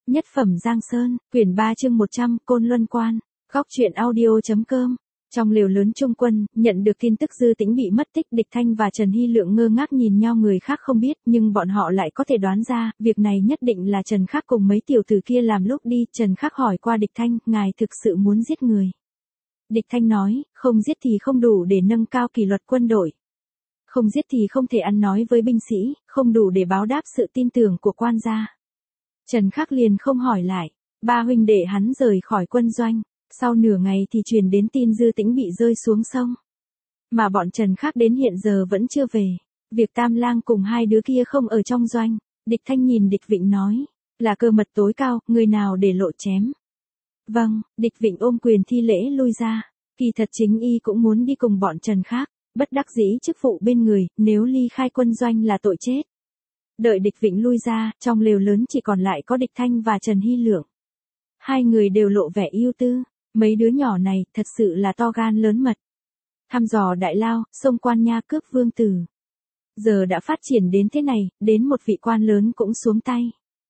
Nhất phẩm Giang Sơn, quyển 3 chương 100, Côn Luân Quan, góc truyện audio.com. Trong lều lớn Trung Quân, nhận được tin tức Dư Tĩnh bị mất tích, Địch Thanh và Trần Hy Lượng ngơ ngác nhìn nhau, người khác không biết, nhưng bọn họ lại có thể đoán ra, việc này nhất định là Trần Khắc cùng mấy tiểu tử kia làm. Lúc đi, Trần Khắc hỏi qua Địch Thanh, ngài thực sự muốn giết người? Địch Thanh nói, không giết thì không đủ để nâng cao kỷ luật quân đội. Không giết thì không thể ăn nói với binh sĩ, không đủ để báo đáp sự tin tưởng của quan gia. Trần Khắc liền không hỏi lại, ba huynh đệ hắn rời khỏi quân doanh. Sau nửa ngày thì truyền đến tin Dư Tĩnh bị rơi xuống sông. Mà bọn Trần Khắc đến hiện giờ vẫn chưa về. Việc Tam Lang cùng hai đứa kia không ở trong doanh. Địch Thanh nhìn Địch Vịnh nói, là cơ mật tối cao, người nào để lộ chém. Vâng, Địch Vịnh ôm quyền thi lễ lui ra. Kỳ thật chính y cũng muốn đi cùng bọn Trần Khắc, bất đắc dĩ chức vụ bên người, nếu ly khai quân doanh là tội chết. Đợi Địch Vịnh lui ra, trong lều lớn chỉ còn lại có Địch Thanh và Trần Hy Lượng. Hai người đều lộ vẻ ưu tư. Mấy đứa nhỏ này thật sự là to gan lớn mật. Thăm dò đại lao, xông quan nha, cướp vương tử. Giờ đã phát triển đến thế này, đến một vị quan lớn cũng xuống tay.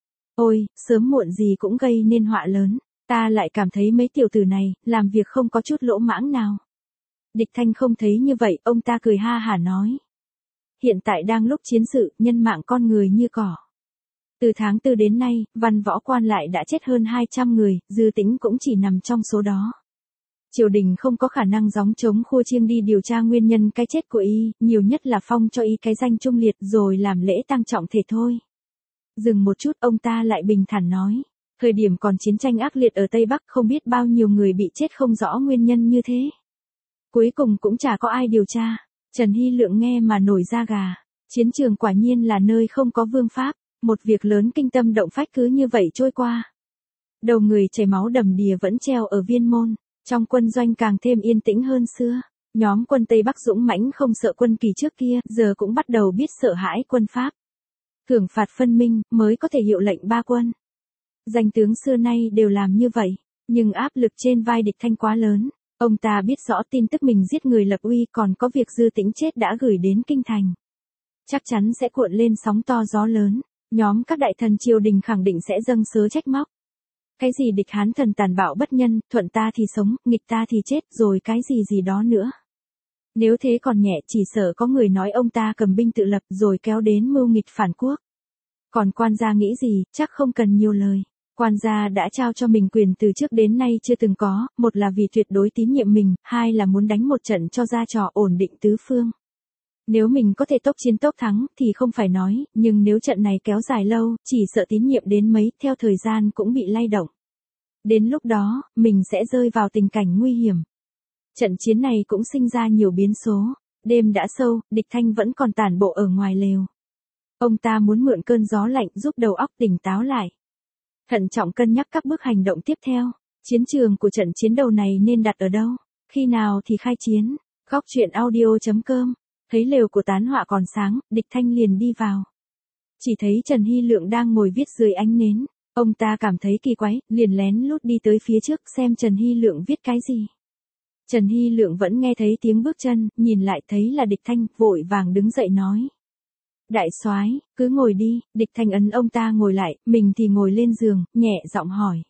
Ôi, sớm muộn gì cũng gây nên họa lớn. Ta lại cảm thấy mấy tiểu tử này, làm việc không có chút lỗ mãng nào. Địch Thanh không thấy như vậy, ông ta cười ha hả nói. Hiện tại đang lúc chiến sự, nhân mạng con người như cỏ. Từ tháng 4 đến nay, văn võ quan lại đã chết hơn 200 người, Dư Tĩnh cũng chỉ nằm trong số đó. Triều đình không có khả năng gióng trống khua chiêng đi điều tra nguyên nhân cái chết của y, nhiều nhất là phong cho y cái danh trung liệt rồi làm lễ tang trọng thể thôi. Dừng một chút, ông ta lại bình thản nói, thời điểm còn chiến tranh ác liệt ở Tây Bắc không biết bao nhiêu người bị chết không rõ nguyên nhân như thế. Cuối cùng cũng chả có ai điều tra. Trần Hy Lượng nghe mà nổi da gà. Chiến trường quả nhiên là nơi không có vương pháp. Một việc lớn kinh tâm động phách cứ như vậy trôi qua. Đầu người chảy máu đầm đìa vẫn treo ở Viên Môn. Trong quân doanh càng thêm yên tĩnh hơn xưa. Nhóm quân Tây Bắc dũng mãnh không sợ quân Kỳ trước kia, giờ cũng bắt đầu biết sợ hãi quân Pháp. Thưởng phạt phân minh, mới có thể hiệu lệnh ba quân. Danh tướng xưa nay đều làm như vậy. Nhưng áp lực trên vai Địch Thanh quá lớn. Ông ta biết rõ tin tức mình giết người lập uy, còn có việc Dư Tĩnh chết đã gửi đến kinh thành. Chắc chắn sẽ cuộn lên sóng to gió lớn. Nhóm các đại thần triều đình khẳng định sẽ dâng sớ trách móc. Cái gì địch Hán thần tàn bạo bất nhân, thuận ta thì sống, nghịch ta thì chết, rồi cái gì đó nữa. Nếu thế còn nhẹ, chỉ sợ có người nói ông ta cầm binh tự lập rồi kéo đến mưu nghịch phản quốc. Còn quan gia nghĩ gì, chắc không cần nhiều lời. Quan gia đã trao cho mình quyền từ trước đến nay chưa từng có, một là vì tuyệt đối tín nhiệm mình, hai là muốn đánh một trận cho ra trò ổn định tứ phương. Nếu mình có thể tốc chiến tốc thắng thì không phải nói, nhưng nếu trận này kéo dài lâu, chỉ sợ tín nhiệm đến mấy, theo thời gian cũng bị lay động. Đến lúc đó, mình sẽ rơi vào tình cảnh nguy hiểm. Trận chiến này cũng sinh ra nhiều biến số. Đêm đã sâu, Địch Thanh vẫn còn tản bộ ở ngoài lều. Ông ta muốn mượn cơn gió lạnh giúp đầu óc tỉnh táo lại. Thận trọng cân nhắc các bước hành động tiếp theo. Chiến trường của trận chiến đầu này nên đặt ở đâu? Khi nào thì khai chiến? Góc truyện audio.com. Thấy lều của Tán Họa còn sáng, Địch Thanh liền đi vào. Chỉ thấy Trần Hy Lượng đang ngồi viết dưới ánh nến. Ông ta cảm thấy kỳ quái, liền lén lút đi tới phía trước xem Trần Hy Lượng viết cái gì. Trần Hy Lượng vẫn nghe thấy tiếng bước chân, nhìn lại thấy là Địch Thanh, vội vàng đứng dậy nói. Đại soái, cứ ngồi đi. Địch Thanh ấn ông ta ngồi lại, mình thì ngồi lên giường, nhẹ giọng hỏi.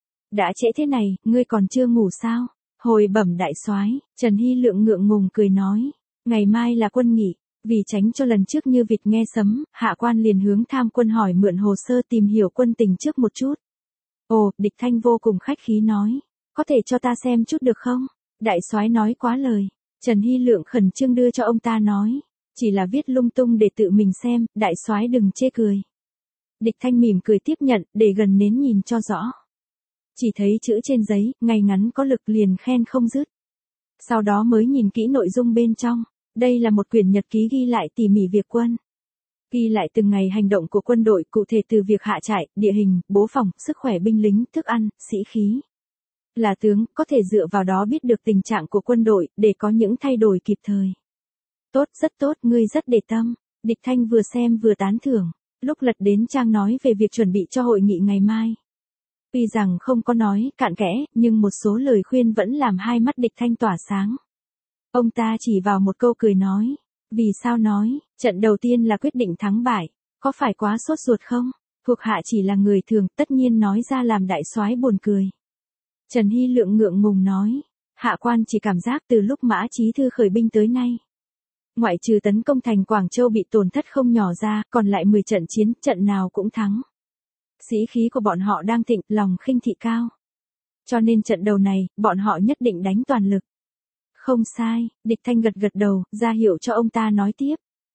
Đã trễ thế này, ngươi còn chưa ngủ sao? Hồi bẩm đại soái, Trần Hy Lượng ngượng ngùng cười nói. Ngày mai là quân nghỉ, vì tránh cho lần trước như vịt nghe sấm, hạ quan liền hướng Tham Quân hỏi mượn hồ sơ tìm hiểu quân tình trước một chút. Ồ, Địch Thanh vô cùng khách khí nói, có thể cho ta xem chút được không? Đại soái nói quá lời. Trần Hy Lượng khẩn trương đưa cho ông ta nói, chỉ là viết lung tung để tự mình xem, đại soái đừng chê cười. Địch Thanh mỉm cười tiếp nhận, để gần nến nhìn cho rõ. Chỉ thấy chữ trên giấy, ngay ngắn có lực liền khen không dứt. Sau đó mới nhìn kỹ nội dung bên trong. Đây là một quyển nhật ký ghi lại tỉ mỉ việc quân. Ghi lại từng ngày hành động của quân đội, cụ thể từ việc hạ trại, địa hình, bố phòng, sức khỏe binh lính, thức ăn, sĩ khí. Là tướng, có thể dựa vào đó biết được tình trạng của quân đội, để có những thay đổi kịp thời. Tốt, rất tốt, ngươi rất để tâm. Địch Thanh vừa xem vừa tán thưởng. Lúc lật đến trang nói về việc chuẩn bị cho hội nghị ngày mai. Tuy rằng không có nói cạn kẽ, nhưng một số lời khuyên vẫn làm hai mắt Địch Thanh tỏa sáng. Ông ta chỉ vào một câu cười nói. Vì sao nói, trận đầu tiên là quyết định thắng bại, có phải quá sốt ruột không? Thuộc hạ chỉ là người thường, tất nhiên nói ra làm đại soái buồn cười. Trần Hy Lượng ngượng ngùng nói, hạ quan chỉ cảm giác từ lúc Mã Chí Thư khởi binh tới nay, ngoại trừ tấn công thành Quảng Châu bị tổn thất không nhỏ ra, còn lại 10 trận chiến, trận nào cũng thắng. Sĩ khí của bọn họ đang thịnh, lòng khinh thị cao. Cho nên trận đầu này, bọn họ nhất định đánh toàn lực. Không sai, Địch Thanh gật gật đầu, ra hiệu cho ông ta nói tiếp.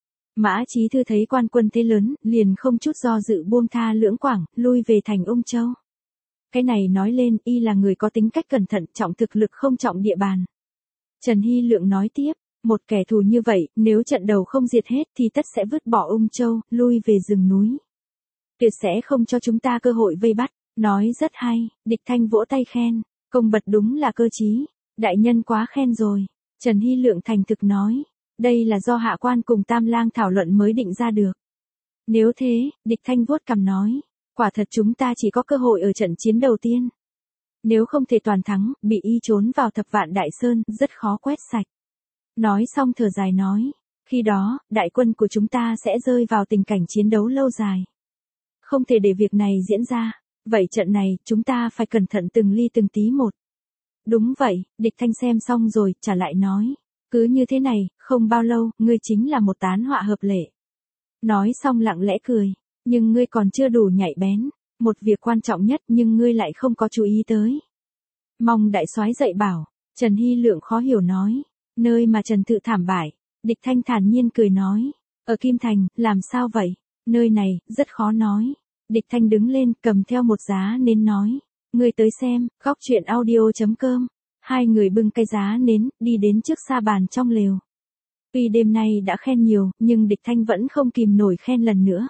Mã Chí Thư thấy quan quân thế lớn, liền không chút do dự buông tha Lưỡng Quảng, lui về thành Ung Châu. Cái này nói lên, y là người có tính cách cẩn thận, trọng thực lực không trọng địa bàn. Trần Hy Lượng nói tiếp, một kẻ thù như vậy, nếu trận đầu không diệt hết thì tất sẽ vứt bỏ Ung Châu, lui về rừng núi. Tuyệt sẽ không cho chúng ta cơ hội vây bắt. Nói rất hay, Địch Thanh vỗ tay khen, công bật đúng là cơ trí, đại nhân quá khen rồi. Trần Hy Lượng thành thực nói, đây là do hạ quan cùng Tam Lang thảo luận mới định ra được. Nếu thế, Địch Thanh vuốt cằm nói, quả thật chúng ta chỉ có cơ hội ở trận chiến đầu tiên. Nếu không thể toàn thắng, bị y trốn vào Thập Vạn Đại Sơn, rất khó quét sạch. Nói xong thở dài nói, khi đó, đại quân của chúng ta sẽ rơi vào tình cảnh chiến đấu lâu dài. Không thể để việc này diễn ra. Vậy trận này, chúng ta phải cẩn thận từng ly từng tí một. Đúng vậy, Địch Thanh xem xong rồi, trả lại nói. Cứ như thế này, không bao lâu, ngươi chính là một tán họa hợp lệ. Nói xong lặng lẽ cười. Nhưng ngươi còn chưa đủ nhạy bén. Một việc quan trọng nhất nhưng ngươi lại không có chú ý tới. Mong đại soái dạy bảo. Trần Hy Lượng khó hiểu nói. Nơi mà Trần Tự thảm bại. Địch Thanh thản nhiên cười nói. Ở Kim Thành, làm sao vậy? Nơi này, rất khó nói. Địch Thanh đứng lên, cầm theo một giá nến nói. Người tới xem, góc chuyện audio.com. Hai người bưng cái giá nến, đi đến trước sa bàn trong lều. Tuy đêm nay đã khen nhiều, nhưng Địch Thanh vẫn không kìm nổi khen lần nữa.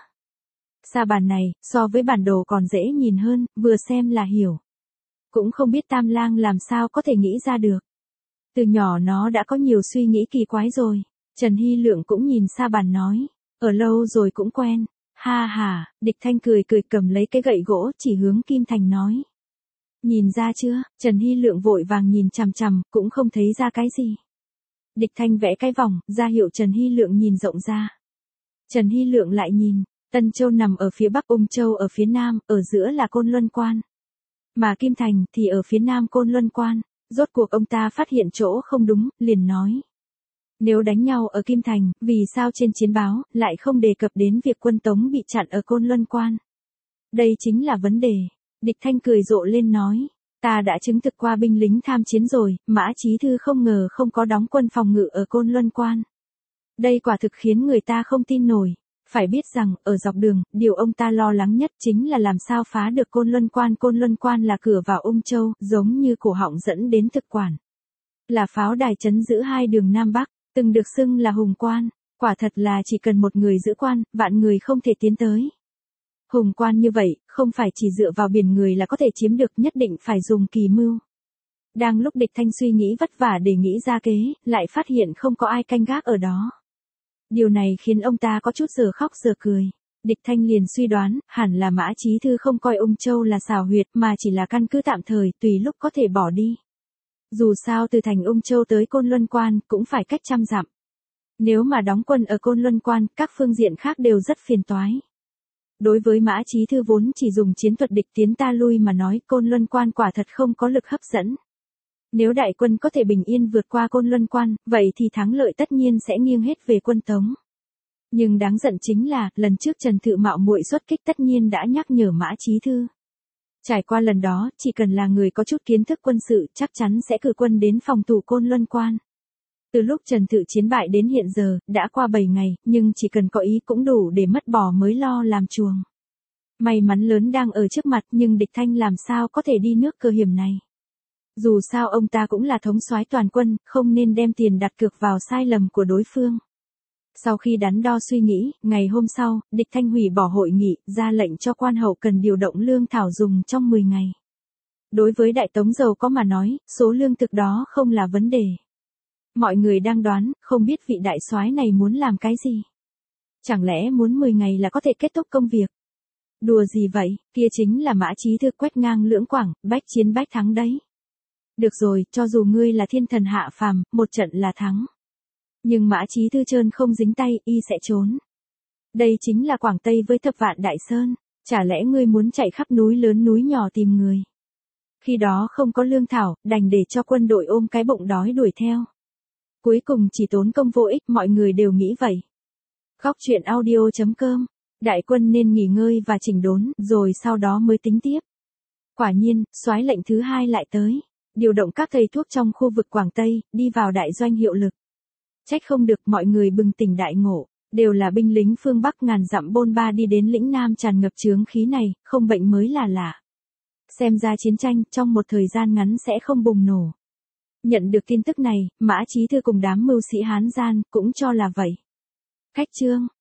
Sa bàn này, so với bản đồ còn dễ nhìn hơn, vừa xem là hiểu. Cũng không biết Tam Lang làm sao có thể nghĩ ra được. Từ nhỏ nó đã có nhiều suy nghĩ kỳ quái rồi. Trần Hy Lượng cũng nhìn sa bàn nói. Ở lâu rồi cũng quen. Ha ha, Địch Thanh cười cười cầm lấy cái gậy gỗ chỉ hướng Kim Thành nói. Nhìn ra chưa, Trần Hy Lượng vội vàng nhìn chằm chằm, cũng không thấy ra cái gì. Địch Thanh vẽ cái vòng, ra hiệu Trần Hy Lượng nhìn rộng ra. Trần Hy Lượng lại nhìn, Tân Châu nằm ở phía bắc Ung Châu ở phía nam, ở giữa là Côn Luân Quan. Mà Kim Thành thì ở phía nam Côn Luân Quan, rốt cuộc ông ta phát hiện chỗ không đúng, liền nói. Nếu đánh nhau ở Kim Thành, vì sao trên chiến báo, lại không đề cập đến việc quân Tống bị chặn ở Côn Luân Quan? Đây chính là vấn đề. Địch Thanh cười rộ lên nói. Ta đã chứng thực qua binh lính tham chiến rồi, Mã Chí Thư không ngờ không có đóng quân phòng ngự ở Côn Luân Quan. Đây quả thực khiến người ta không tin nổi. Phải biết rằng, ở dọc đường, điều ông ta lo lắng nhất chính là làm sao phá được Côn Luân Quan. Côn Luân Quan là cửa vào Ung Châu, giống như cổ họng dẫn đến thực quản. Là pháo đài trấn giữ hai đường Nam Bắc. Từng được xưng là Hùng Quan, quả thật là chỉ cần một người giữ quan, vạn người không thể tiến tới. Hùng Quan như vậy, không phải chỉ dựa vào biển người là có thể chiếm được, nhất định phải dùng kỳ mưu. Đang lúc Địch Thanh suy nghĩ vất vả để nghĩ ra kế, lại phát hiện không có ai canh gác ở đó. Điều này khiến ông ta có chút giờ khóc giờ cười. Địch Thanh liền suy đoán, hẳn là Mã Chí Thư không coi Ung Châu là xào huyệt mà chỉ là căn cứ tạm thời, tùy lúc có thể bỏ đi. Dù sao từ thành Ung Châu tới Côn Luân Quan cũng phải cách 100 dặm. Nếu mà đóng quân ở Côn Luân Quan, các phương diện khác đều rất phiền toái. Đối với Mã Chí Thư vốn chỉ dùng chiến thuật địch tiến ta lui mà nói, Côn Luân Quan quả thật không có lực hấp dẫn. Nếu đại quân có thể bình yên vượt qua Côn Luân Quan, vậy thì thắng lợi tất nhiên sẽ nghiêng hết về quân Tống. Nhưng đáng giận chính là, lần trước Trần Thự mạo muội xuất kích tất nhiên đã nhắc nhở Mã Chí Thư. Trải qua lần đó, chỉ cần là người có chút kiến thức quân sự, chắc chắn sẽ cử quân đến phòng thủ Côn Luân Quan. Từ lúc Trần Thự chiến bại đến hiện giờ, đã qua 7 ngày, nhưng chỉ cần có ý cũng đủ để mất bỏ mới lo làm chuồng. May mắn lớn đang ở trước mặt, nhưng Địch Thanh làm sao có thể đi nước cơ hiểm này. Dù sao ông ta cũng là thống soái toàn quân, không nên đem tiền đặt cược vào sai lầm của đối phương. Sau khi đắn đo suy nghĩ, ngày hôm sau, Địch Thanh hủy bỏ hội nghị, ra lệnh cho quan hậu cần điều động lương thảo dùng trong 10 ngày. Đối với Đại Tống giàu có mà nói, số lương thực đó không là vấn đề. Mọi người đang đoán, không biết vị đại soái này muốn làm cái gì. Chẳng lẽ muốn 10 ngày là có thể kết thúc công việc? Đùa gì vậy, kia chính là Mã Chí Thư quét ngang Lưỡng Quảng, bách chiến bách thắng đấy. Được rồi, cho dù ngươi là thiên thần hạ phàm, một trận là thắng. Nhưng Mã Chí Thư trơn không dính tay, y sẽ trốn. Đây chính là Quảng Tây với Thập Vạn Đại Sơn. Chả lẽ ngươi muốn chạy khắp núi lớn núi nhỏ tìm người? Khi đó không có lương thảo, đành để cho quân đội ôm cái bụng đói đuổi theo. Cuối cùng chỉ tốn công vô ích, mọi người đều nghĩ vậy. Góc truyện audio.com. Đại quân nên nghỉ ngơi và chỉnh đốn, rồi sau đó mới tính tiếp. Quả nhiên, soái lệnh thứ 2 lại tới. Điều động các thầy thuốc trong khu vực Quảng Tây, đi vào đại doanh hiệu lực. Trách không được mọi người bừng tỉnh đại ngộ, đều là binh lính phương Bắc ngàn dặm bôn ba đi đến lĩnh Nam tràn ngập chướng khí này, không bệnh mới là lạ. Xem ra chiến tranh trong một thời gian ngắn sẽ không bùng nổ. Nhận được tin tức này, Mã Chí Thư cùng đám mưu sĩ Hán gian cũng cho là vậy. Cách chương